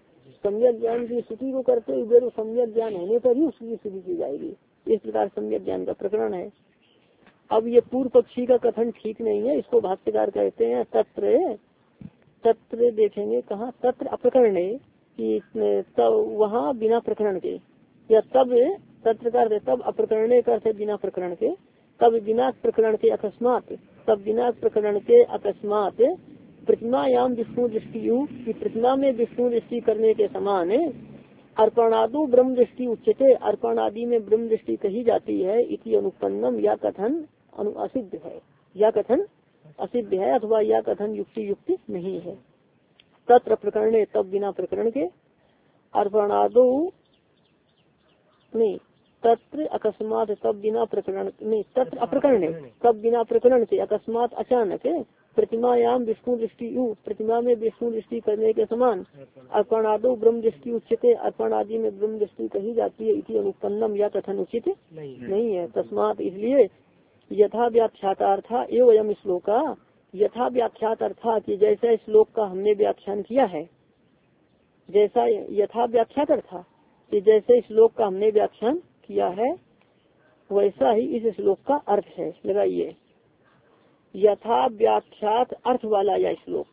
सम्यक ज्ञान की स्तुति को करते हुए तो सम्यक ज्ञान होने पर ही उसकी स्तुति की जाएगी। इस प्रकार सम्यक ज्ञान का प्रकरण है। अब ये पूर्व पक्षी का कथन ठीक नहीं है, इसको भाष्यकार कहते हैं तत्र तत्र देखेंगे कहाँ तत्र अप्रकरण कि तब वहाँ बिना प्रकरण के, या तब तत्र का तब अप्रकरण करते बिना प्रकरण के, तब बिना प्रकरण के अकस्मात, तब बिना प्रकरण के अकस्मात प्रतिमायाम विष्णु दृष्टि की प्रतिमा में विष्णु दृष्टि करने के समान अर्पणादो ब्रह्म दृष्टि उच्चते, अर्पण आदि में ब्रह्म दृष्टि कही जाती है। इति अनुपन्नम या कथन अनुअसिद्ध है, या कथन असिद्ध है अथवा या कथन युक्ति युक्ति नहीं है। तत्र प्रकरण तब बिना प्रकरण के, अर्पणादो नहीं तत्र अकस्मात तब बिना प्रकरण नहीं तत्र अप्रकरण तब बिना प्रकरण से अकस्मात अचानक प्रतिमायाम विष्णु दृष्टि प्रतिमा में विष्णु दृष्टि करने के समान अर्पणादो ब्रह्म दृष्टि उच्चते, अर्पण आदि में ब्रह्म दृष्टि कही जाती है। इति अनुपन्नम या कथन उचित नहीं, नहीं है। तस्मात इसलिए यथा व्याख्यातार्था एवं अयम श्लोका, यथा व्याख्यात अर्था कि जैसा श्लोक का हमने व्याख्यान किया है, जैसा यथा व्याख्यात अर्था कि जैसे श्लोक का हमने व्याख्यान किया है वैसा ही इस श्लोक का अर्थ है। लगाइए यथा व्याख्यात अर्थ वाला यह श्लोक,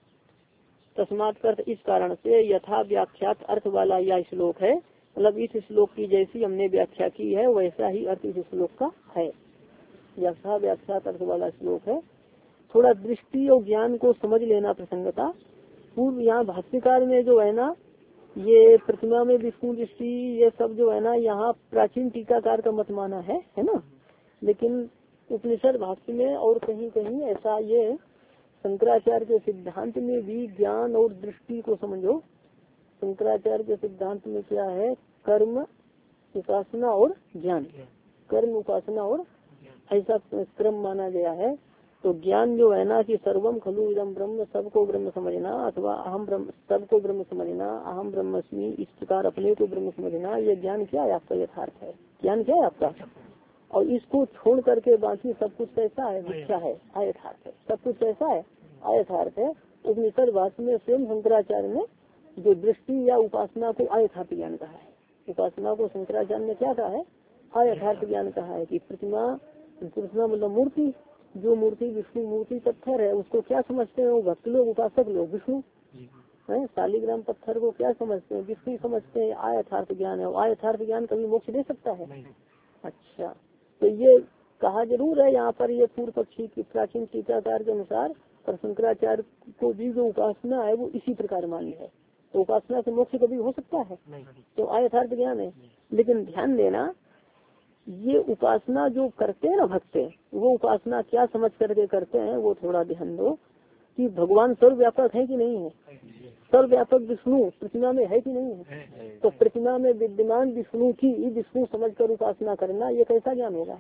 तस्मात् अर्थ इस कारण से यथा व्याख्यात अर्थ वाला यह श्लोक है, मतलब इस श्लोक की जैसी हमने व्याख्या की है वैसा ही अर्थ इस श्लोक का है। यथा व्याख्यात अर्थ वाला श्लोक है। थोड़ा दृष्टि और ज्ञान को समझ लेना प्रसंगता। पूर्व यहाँ भाष्यकार में जो है ना ये प्रतिमा में विष्णु दृष्टि ये सब जो है ना यहाँ प्राचीन टीकाकार का मत माना है है ना, लेकिन उपनिषद भाष्य में और कहीं कहीं ऐसा ये शंकराचार्य के सिद्धांत में भी ज्ञान और दृष्टि को समझो। शंकराचार्य के सिद्धांत में क्या है, कर्म उपासना और ज्ञान, कर्म उपासना और ऐसा क्रम माना गया है। तो ज्ञान जो है ना कि सर्वम खलु इदम ब्रह्म, सबको ब्रह्म समझना, अथवा अहम ब्रह्म सबको ब्रह्म समझना, अहम ब्रह्मस्मि इस प्रकार अपने को ब्रह्म समझना, ये ज्ञान क्या है आपका, यथार्थ है। ज्ञान क्या है आपका, और इसको छोड़ करके बाकी सब कुछ कैसा है, मिथ्या है, अयथार्थ है। सब कुछ कैसा है, अयथार्थ है। उपनिषद भाष्य में स्वयं शंकराचार्य ने जो दृष्टि या उपासना को अयथार्थ ज्ञान कहा है, उपासना को शंकराचार्य ने क्या कहा है, अयथार्थ ज्ञान कहा है। कि प्रतिमा प्रतिमा मतलब मूर्ति, जो मूर्ति विष्णु मूर्ति पत्थर है उसको क्या समझते हैं वो भक्त लोग, उपासक लोग विष्णु है। शालिग्राम पत्थर को क्या समझते हैं, विष्णु समझते हैं। अयथार्थ ज्ञान है, अयथार्थ ज्ञान कभी मोक्ष दे सकता है। अच्छा, तो ये कहा जरूर है यहाँ पर, ये पूर्व पक्षी की प्राचीन टीकाकार के अनुसार, पर शंकराचार्य को भी जो उपासना है वो इसी प्रकार मानी है। तो उपासना से मोक्ष कभी हो सकता है, तो अयथार्थ ज्ञान है। लेकिन ध्यान देना, ये उपासना जो करते हैं ना भक्त, वो उपासना क्या समझ करके करते हैं वो थोड़ा ध्यान दो कि भगवान सर्वव्यापक है कि नहीं है, सर्वव्यापक विष्णु प्रतिमा में है कि नहीं है। तो प्रतिमा में विद्यमान विष्णु की विष्णु समझकर उपासना करना ये कैसा ज्ञान होगा,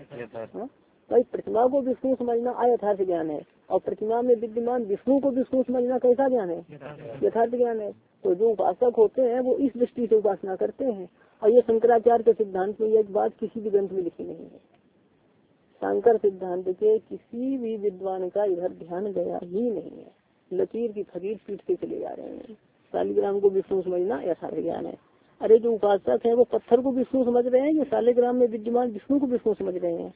भाई प्रतिमा को विष्णु समझना अयथार्थ ज्ञान है, और प्रतिमा में विद्यमान विष्णु को विष्णु समझना कैसा ज्ञान है, यथार्थ ज्ञान है। तो जो उपासक होते हैं वो इस दृष्टि से उपासना करते हैं। और ये शंकराचार्य के सिद्धांत में एक बात किसी भी ग्रंथ में लिखी नहीं है। शंकर सिद्धांत के किसी भी विद्वान का इधर ध्यान गया ही नहीं है। लकीर की फकीर पीट के चले जा रहे हैं। शालिग्राम को विष्णु समझना यथार्थ ज्ञान है। अरे जो उपासक है वो पत्थर को विष्णु समझ रहे हैं, या शालिग्राम में विद्यमान विष्णु को विष्णु समझ रहे हैं,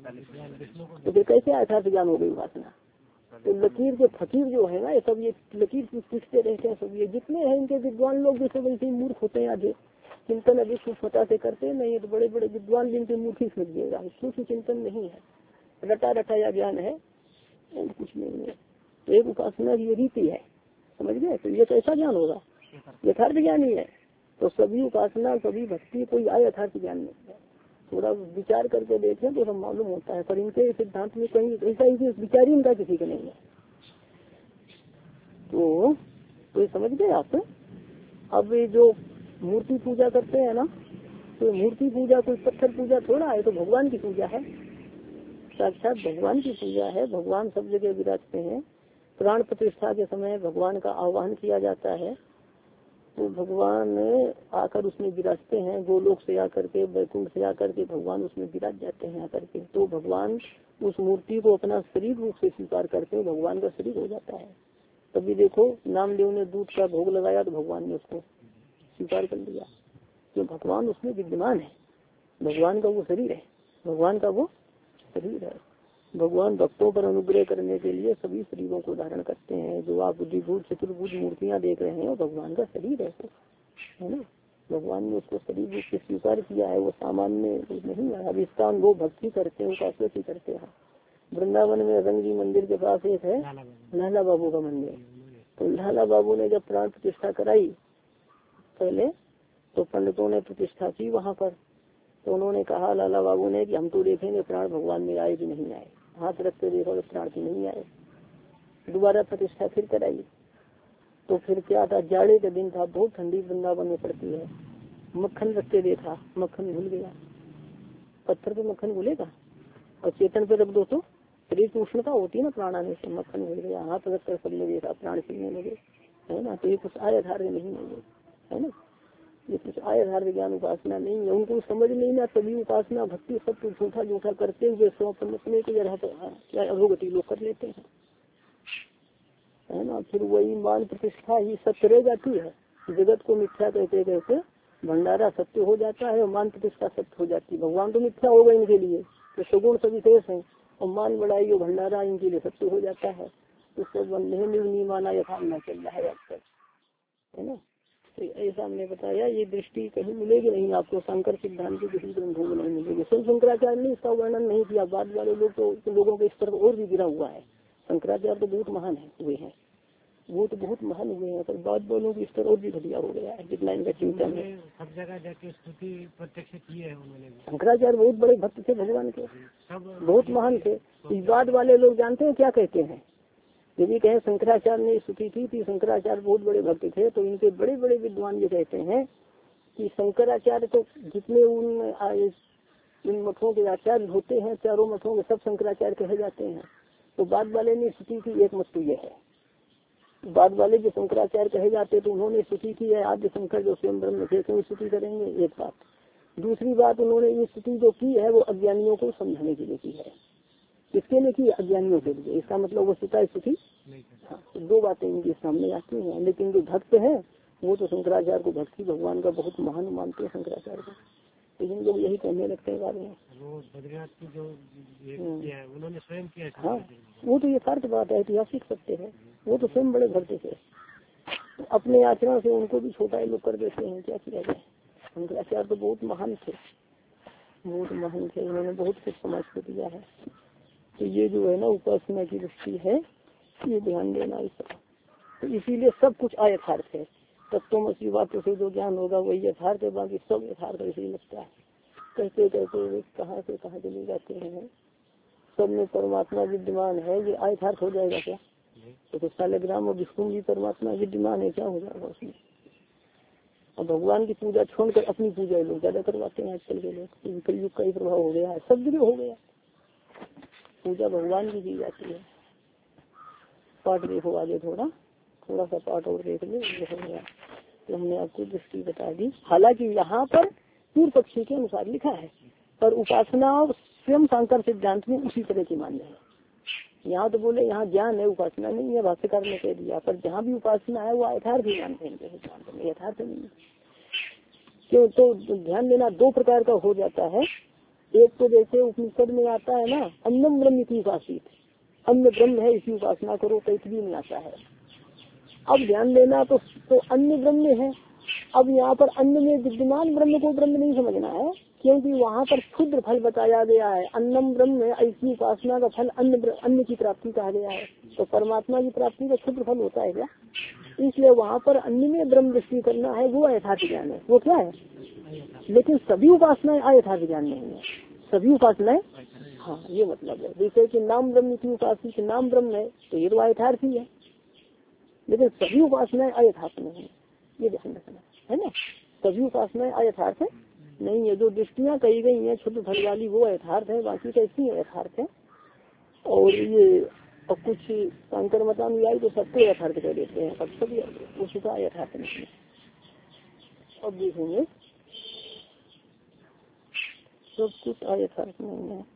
तो फिर कैसे यथार्थ ज्ञान हो गई उपासना। तो लकीर के फकीर जो है ना ये सब ये लकीर पीटते रहते हैं सब, ये जितने हैं इनके विद्वान लोग जैसे वैसे मूर्ख होते हैं, आधे चिंतन अभी सूक्ष्मता से करते नहीं, तो बड़े बड़े विद्वान जिनके मूर्खी समझिएगा, सूक्ष्म चिंतन नहीं है, रटा रटाया ज्ञान है, कुछ नहीं है। तो एक उपासना की रीति है, समझ गए। तो ये कैसा ज्ञान होगा, यथार्थ ज्ञान ही है। तो सभी उपासना सभी भक्ति कोई अयथार्थ ज्ञान नहीं है। थोड़ा विचार करके देखें तो सब मालूम होता है, पर इनके सिद्धांत में कहीं ऐसा ही विचार ही इनका किसी का नहीं है। तो, तो ये समझ गए आप। अब जो मूर्ति पूजा करते हैं ना, तो मूर्ति पूजा कोई पत्थर पूजा थोड़ा है, तो भगवान की पूजा है, साक्षात भगवान की पूजा है। भगवान सब जगह विराजते हैं। प्राण प्रतिष्ठा के समय भगवान का आह्वान किया जाता है, तो भगवान आकर उसमें विराजते हैं। गोलोक से आकर के, वैकुंठ से आकर के भगवान उसमें विराज जाते हैं आकर के। तो भगवान उस मूर्ति को अपना शरीर रूप से स्वीकार करते हैं, भगवान का शरीर हो जाता है। तभी देखो नामदेव ने दूध का भोग लगाया तो भगवान ने उसको स्वीकार कर लिया। जो भगवान उसमें विद्यमान है, भगवान का वो शरीर है, भगवान का वो शरीर है। भगवान भक्तों पर अनुग्रह करने के लिए सभी शरीरों को धारण करते हैं। जो आप बुद्धिभूत चतुर्भुज मूर्तियां देख रहे हैं वो भगवान का शरीर है, है ना। भगवान ने उसको शरीर रूप से स्वीकार किया है, वो सामान्य नहीं है। अब इसका अनुभव भक्ति करते हैं, उपासना की करते हैं। वृंदावन में रंग जी मंदिर के पास एक है लाला बाबू का मंदिर। तो लाला बाबू ने जब प्राण प्रतिष्ठा कराई पहले, तो पंडितों ने प्रतिष्ठा की वहाँ पर। तो उन्होंने कहा लाला बाबू ने कि हम तो देखेंगे प्राण भगवान में आए कि नहीं आए, हाथ रखते देखो तो प्राण की नहीं आए। दोबारा प्रतिष्ठा फिर कराई। तो फिर क्या था, जाड़े का दिन था, बहुत ठंडी वृंदावन में पड़ती है। मक्खन रख के देखा, मक्खन घुल गया। पत्थर पे मक्खन घुलेगा और चेतन पे रख दो तो शरीर की उष्णता होती है ना, प्राण आने से मक्खन घुल गया। हाथ रख कर सबने देखा, प्राण खिलने लगे, है ना। तो ये कुछ आधार नहीं है, है ना। ये कुछ आधार ज्ञान उपासना नहीं है। उनको समझ नहीं ना, तभी उपासना भक्ति सब कुछ झूठा झूठा करते हुए सौ अपने की जगह क्या अधोगति लोग कर लेते हैं, है ना। फिर वही मान प्रतिष्ठा ही सत्य रह जाती है। जगत को मिथ्या कहते कहते भंडारा सत्य हो जाता है और मान प्रतिष्ठा सत्य हो जाती है। भगवान तो मिथ्या होगा इनके लिए, तो सगुण सभी शेष है, और मान बढ़ाई और भंडारा इनके लिए सत्य हो जाता है। तो सब नहीं माना यथा न चल रहा है अब तक, है ना। तो ऐसा हमने बताया। ये दृष्टि कहीं मिलेगी नहीं आपको, शंकर सिद्धांत के किसी ग्रंथों में नहीं मिलेगी। शिव शंकराचार्य ने इसका वर्णन नहीं किया, बाद वाले लोग तो लोगों के स्तर और भी गिरा हुआ है। शंकराचार्य तो बहुत महान है हुए हैं, वो तो बहुत महान हुए हैं, पर बाद वालों की स्तर और भी घटिया हो गया है जितना इनका चिंतन है। सब जगह जाके स्तुति प्रत्यक्ष की है उन्होंने। शंकराचार्य बहुत बड़े भक्त थे भगवान के, बहुत महान थे। इस बाद वाले लोग जानते हैं क्या कहते हैं, यदि कहें शंकराचार्य ने स्तुति की थी, शंकराचार्य बहुत बड़े भक्त थे, तो इनके बड़े बड़े विद्वान ये कहते हैं कि शंकराचार्य तो जितने उन इन मठों के आचार्य होते हैं, चारों मठों के सब शंकराचार्य कहे जाते हैं। तो बाद वाले ने स्तुति की, एक मत तो ये है। बाद वाले जो शंकराचार्य कहे जाते तो उन्होंने स्तुति की है, आद्य शंकर जो स्वयं ब्रह्म थे तो स्तुति करेंगे, एक बात। दूसरी बात, उन्होंने ये स्तुति जो की है वो अज्ञानियों को समझाने के लिए की है। किसके लिए की? अज्ञानियों के लिए। इसका मतलब वो स्वतः स्तुति। हाँ, तो दो बातें इनके सामने आती हैं। लेकिन जो भक्त है वो तो शंकराचार्य को भक्ति भगवान का बहुत महान मानते हैं शंकराचार्य को, लेकिन लोग यही कहने लगते हैं बाद में। वो बद्रीनाथ की जो ये किया है उन्होंने स्वयं किया। हाँ, वो तो यथार्थ बात है, ऐतिहासिक सत्य है। वो तो स्वयं बड़े भक्त थे, अपने आचरण से उनको भी छोटा लोग कर देते हैं, क्या किया जाए। शंकराचार्य तो बहुत महान थे, बहुत महान थे, उन्होंने बहुत कुछ समाज को दिया है। तो ये जो है ना उपासना की दृष्टि है, ये ध्यान देना इसका। तो इसीलिए सब कुछ अयथार्थ है। तत्वमसी वाक्य से जो ज्ञान होगा वही यथार्थ है, बाकी सब यथार्थ ऐसे लगता है। कहते कहते कहाँ से कहाँ चले जाते हैं। सब में परमात्मा विद्यमान है, ये अयथार्थ हो जाएगा क्या? तो सालग्राम और विष्णु भी परमात्मा विद्यमान है, क्या हो जाएगा उसमें? और भगवान की पूजा छोड़कर अपनी पूजा लोग ज्यादा करवाते हैं आजकल के लोग। कलयुग का ही प्रभाव हो गया है, सब जगह हो गया। पूजा भगवान की की जाती है। पाठ देखो आगे, थोड़ा थोड़ा सा पाठ और देख लो, हो गया। तो हमने आपको दृष्टि बता दी। हालांकि यहाँ पर पूर्व पक्षी के अनुसार लिखा है, पर उपासना स्वयं शंकर सिद्धांत में उसी तरह की मान्य है। यहाँ तो बोले यहाँ ज्ञान है, उपासना नहीं है, भाष्यकार ने कह दिया। पर जहाँ भी उपासना है वो यथार्थ ही मानते हैं सिद्धांत में, यथार्थ नहीं है। क्यों? तो ध्यान देना, दो प्रकार का हो जाता है। एक तो जैसे उपनिषद में आता है ना, अन्नम ब्रह्म की उपासित, अन्न ब्रह्म है इसी उपासना करो, तैतरीय में आता है। अब ध्यान देना, तो, तो अन्न ब्रह्म है। अब यहाँ पर अन्न में विद्यमान ब्रह्म को ब्रह्म नहीं समझना है, क्योंकि वहाँ पर क्षुद्र फल बताया गया है। अन्नम ब्रह्म है, ऐसी उपासना का फल अन्न अन्न की प्राप्ति कहा गया है। तो परमात्मा की प्राप्ति का क्षुद्र फल होता है क्या? इसलिए वहाँ पर अन्न में ब्रह्म दृष्टि करना है, वो यथार्थ ज्ञान है। वो क्या है? लेकिन सभी उपासनाएं अयथार्थ ज्ञान नहीं है, सभी उपासनाएं। हाँ, ये मतलब है। जैसे कि नाम ब्रह्म की उपासना, नाम ब्रह्म है तो ये तो अयथार्थ ही है, लेकिन सभी उपासनाएं अयथार्थ नहीं है, ये ध्यान रखना है ना। सभी उपासनाएं अयथार्थ है नहीं है। जो दृष्टियां कही गई हैं शुद्ध फल वाली वो यथार्थ है, बाकी कैसी यथार्थ है। और ये और कुछ शंकर मतानुयायी तो सबको यथार्थ कह देते हैं, अब सब उसका यथार्थ नहीं है। अब देखेंगे सब कुछ अयथार्थ नहीं है।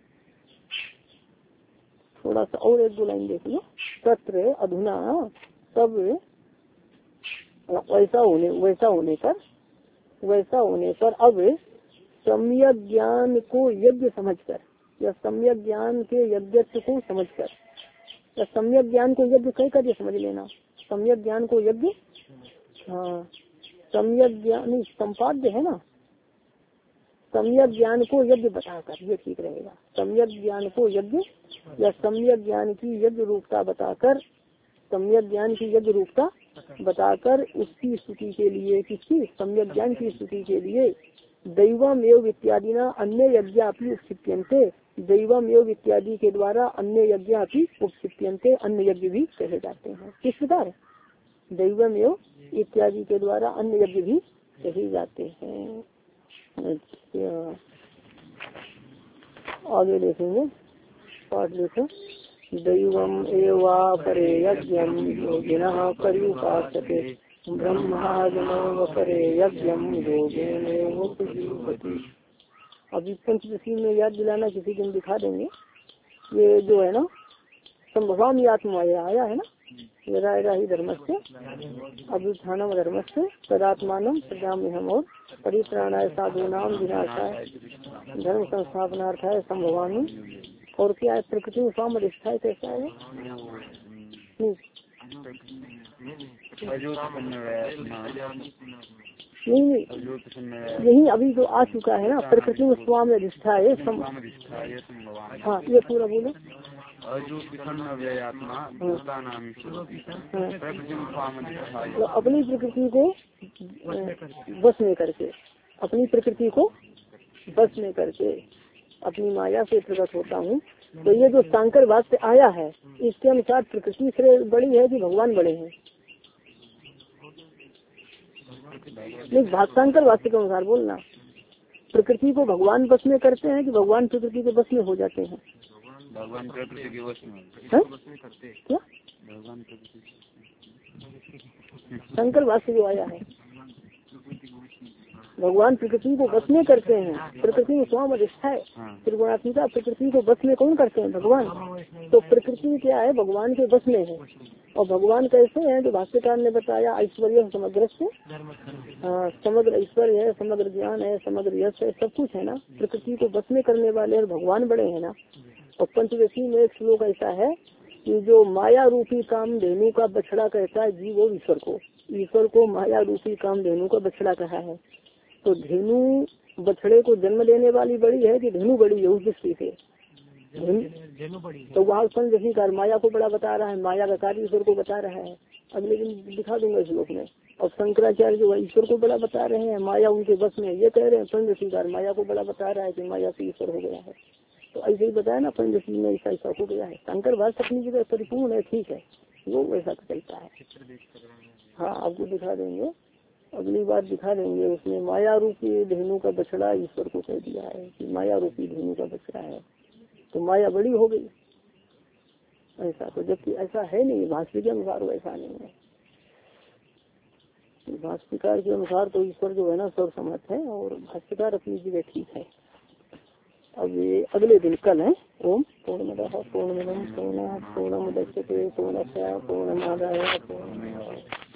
थोड़ा सा और एक दो लाइन देख लो। तत्र अधुना, तब वैसा होने वैसा होने पर वैसा होने पर अब सम्यक ज्ञान को यज्ञ समझकर या सम्यक ज्ञान के यज्ञ को समझकर या सम्यक ज्ञान को यज्ञ कह कर समझ लेना। सम्यक ज्ञान को यज्ञ, हाँ सम्यक ज्ञान संपाद्य है ना, सम्यक ज्ञान को यज्ञ बताकर, ये ठीक रहेगा। सम्यक ज्ञान को यज्ञ या सम्यक ज्ञान की यज्ञ रूपता बताकर, सम्यक ज्ञान की यज्ञ रूपता बताकर उसकी स्तुति के लिए, किसकी, सम्यक ज्ञान की स्तुति के लिए दैवम योग इत्यादि ना अन्य यज्ञ अपनी उपसिप्यन्ते, दैवम योग इत्यादि के द्वारा अन्य यज्ञ अपनी उपसिप्यन्ते, अन्य यज्ञ भी कहे जाते हैं। किस प्रकार दैवम योग इत्यादि के द्वारा अन्य यज्ञ भी कहे जाते हैं। अच्छा आगे देखेंगे, पाठ देखो। दैवम एवा परे यज्ञम योगिनः पर्युपासते ब्रह्माग्नौ परे यज्ञम योगेनैव उपजीवति। अभी पंचदशी में याद दिलाना, किसी दिन दिखा देंगे। ये जो है ना संभवामी आत्मा आया है ना, यदा ही धर्म से अभ्युत्थानम धर्म से तदात्मानम सजाम्य हम और परित्राणाय साधूनाम विनाशाय धर्म संस्थापनार्थाय संभवामी। और क्या है, प्रकृति में स्वाम अधिष्ठा है, कैसा है नहीं, यही अभी जो आ चुका है ना, प्रकृति में स्वाम अधिष्ठा है। हाँ ये पूरा बोलो। तो अपनी प्रकृति को बस में करके, अपनी प्रकृति को बस में करके अपनी माया से प्रकट होता हूँ। तो ये जो सांकर वाक्य आया है, इसके अनुसार प्रकृति से बड़ी है कि भगवान बड़े हैं? नहीं, भाषांकर वाक्य के अनुसार बोलना। प्रकृति को भगवान बस में करते हैं कि भगवान प्रकृति के बस में हो जाते हैं? भगवान प्रकृति के वश में। क्या शंकर भाष्य जो आया है, भगवान प्रकृति को बस में करते हैं। प्रकृति में स्वाम अधिष्ठा है, त्रिगुणात्मिका प्रकृति को बस में कौन करते हैं? भगवान। तो प्रकृति क्या है? भगवान के बस में है। और भगवान कैसे हैं? जो भाष्यकार ने बताया, ऐश्वर्य समग्र से, हाँ समग्र ऐश्वर्य है, समग्र ज्ञान है, समग्र यश है, सब कुछ है ना। प्रकृति को बस में करने वाले भगवान बड़े हैं ना। और पंचदशी में एक श्लोक ऐसा है कि जो माया रूपी काम धेनु का बछड़ा कहता है जीव और ईश्वर को, ईश्वर को माया रूपी काम धेनु का बछड़ा कहा है। तो धेनु बछड़े को जन्म देने वाली बड़ी है कि धेनु बड़ी है? उस दृष्टि से धेनु बड़ी। तो वहाँ पंचदशी कार माया को बड़ा बता रहा है, माया का कार्य ईश्वर को बता रहा है। अगले दिन दिखा दूंगा श्लोक में। और शंकराचार्य जो है ईश्वर को बड़ा बता रहे हैं, माया उनके बस में। ये कह रहे हैं पंचदशी कार माया को बड़ा बता रहा है कि माया से ईश्वर हो गया है। तो ऐसे ही बताया ना, पंचदशी में ऐसा ऐसा हो गया है। शंकर भाष्य अपनी जगह परिपूर्ण है, ठीक है, वो वैसा चलता है। हाँ आपको दिखा देंगे, अगली बार दिखा देंगे। उसमें माया रूपी धेनु का बछड़ा ईश्वर को कह दिया है कि माया रूपी धेनु का बछड़ा है, तो माया बड़ी हो गई ऐसा। तो जबकि ऐसा है नहीं, भाष्य के अनुसार वैसा नहीं है। भाष्यकार के अनुसार तो ईश्वर जो है ना सर्वसमर्थ है, और भाष्यकार अपनी जगह ठीक है। अब ये अगले दिन कल है। ओम पूर्णमदः पूर्णमिदं पूर्णात् पूर्णमुदच्यते पूर्णस्य पूर्णमादाय पूर्णमेवावशिष्यते।